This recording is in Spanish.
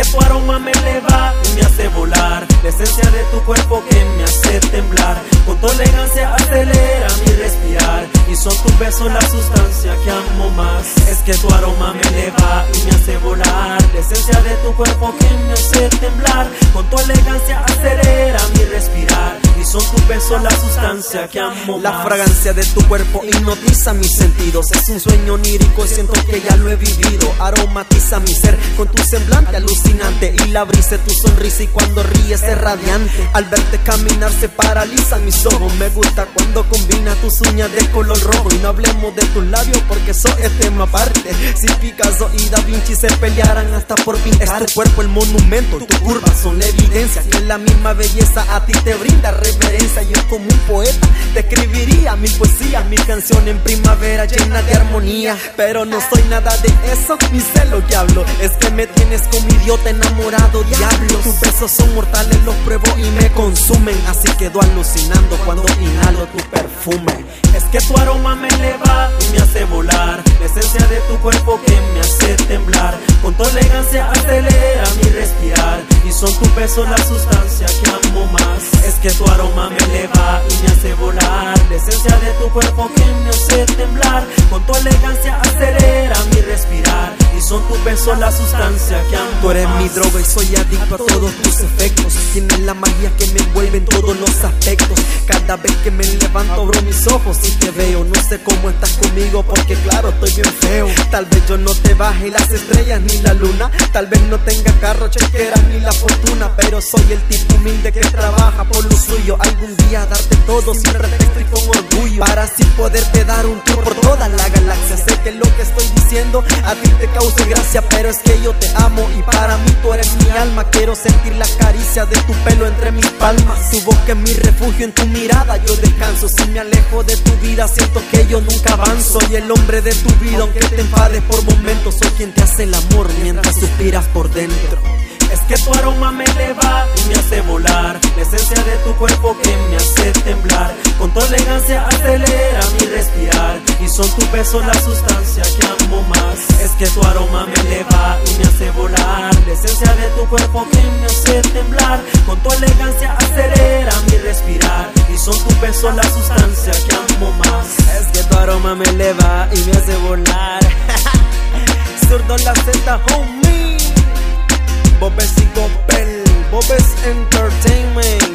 tu aroma me eleva y me hace volar, la esencia de tu cuerpo que me hace temblar. Con tu elegancia acelera mi respirar, y son tus besos la sustancia que amo más. Es que tu aroma me eleva y me hace volar, la esencia de tu cuerpo que me hace temblar. Con tu elegancia acelera mi respirar, y son tus besos la sustancia que amo más. La fragancia de tu cuerpo hipnotiza mis sentidos, es un sueño onírico, siento que ya lo he vivido. Aromatiza mi ser con tu semblante alucinante, y la brisa de tu sonrisa, y cuando ríes es radiante. Al verte caminar se paralizan mis ojos, me gusta cuando combina tus uñas de color rojo. Y no hablemos de tus labios porque eso es tema aparte. Si Picasso y Da Vinci se pelearan hasta por pintar, es tu cuerpo el monumento, tus curvas son la evidencia que la misma belleza a ti te brinda reverencia. Yo como un poeta te escribiría mi poesía, mi canción en primavera llena de armonía. Pero no soy nada de eso, ni sé lo que hablo, es que me tienes como idiota enamorado, diablo. Tus besos son mortales, los pruebo y me consumen, así quedo alucinando cuando inhalo tu perfume. Es que tu aroma me eleva y me hace volar, la esencia de tu cuerpo que me hace temblar. Con tu elegancia acelera mi respirar, y son tus besos la sustancia que amo más. Es que tu aroma me eleva y me hace volar, la esencia de tu cuerpo que me hace temblar. Con tu elegancia acelera mi respirar, y son tus besos la sustancia que amo más. Tú eres mi droga y soy adicto a todos tus efectos, tienes la magia que me envuelve en todos los aspectos. Cada vez que me levanto abro mis ojos y te veo, no sé cómo estás conmigo porque claro estoy bien feo. Tal vez yo no te baje las estrellas ni la luna, tal vez no tenga carro, chequera ni la fortuna, pero soy el tipo humilde que trabaja por lo suyo. Algún día darte todo sin pretexto y con orgullo, para así poderte dar un tour por toda la galaxia. Sé que lo que estoy diciendo a ti te cause gracia, pero es que yo te amo y para mí tú eres mi alma. Quiero sentir la caricia de tu pelo entre mis palmas, tu boca es mi refugio, en tu mirada yo descanso. Si me alejo de tu vida siento que yo nunca avanzo. Soy el hombre de tu vida aunque te enfades por momentos, soy quien te hace el amor mientras suspiras por dentro. Es que tu aroma me eleva y me hace volar, la esencia de tu cuerpo que me hace temblar. Con tu elegancia acelera mi respirar, y son tus besos la sustancia que amo más. Es que tu aroma me eleva y me hace volar, la esencia de tu cuerpo que me hace temblar. Con tu elegancia acelera mi respirar, y son tus besos la sustancia que amo más. Es que tu aroma me eleva y me hace volar. Zurdo la Z, homie. Bobes y Gopel, Bobes Entertainment.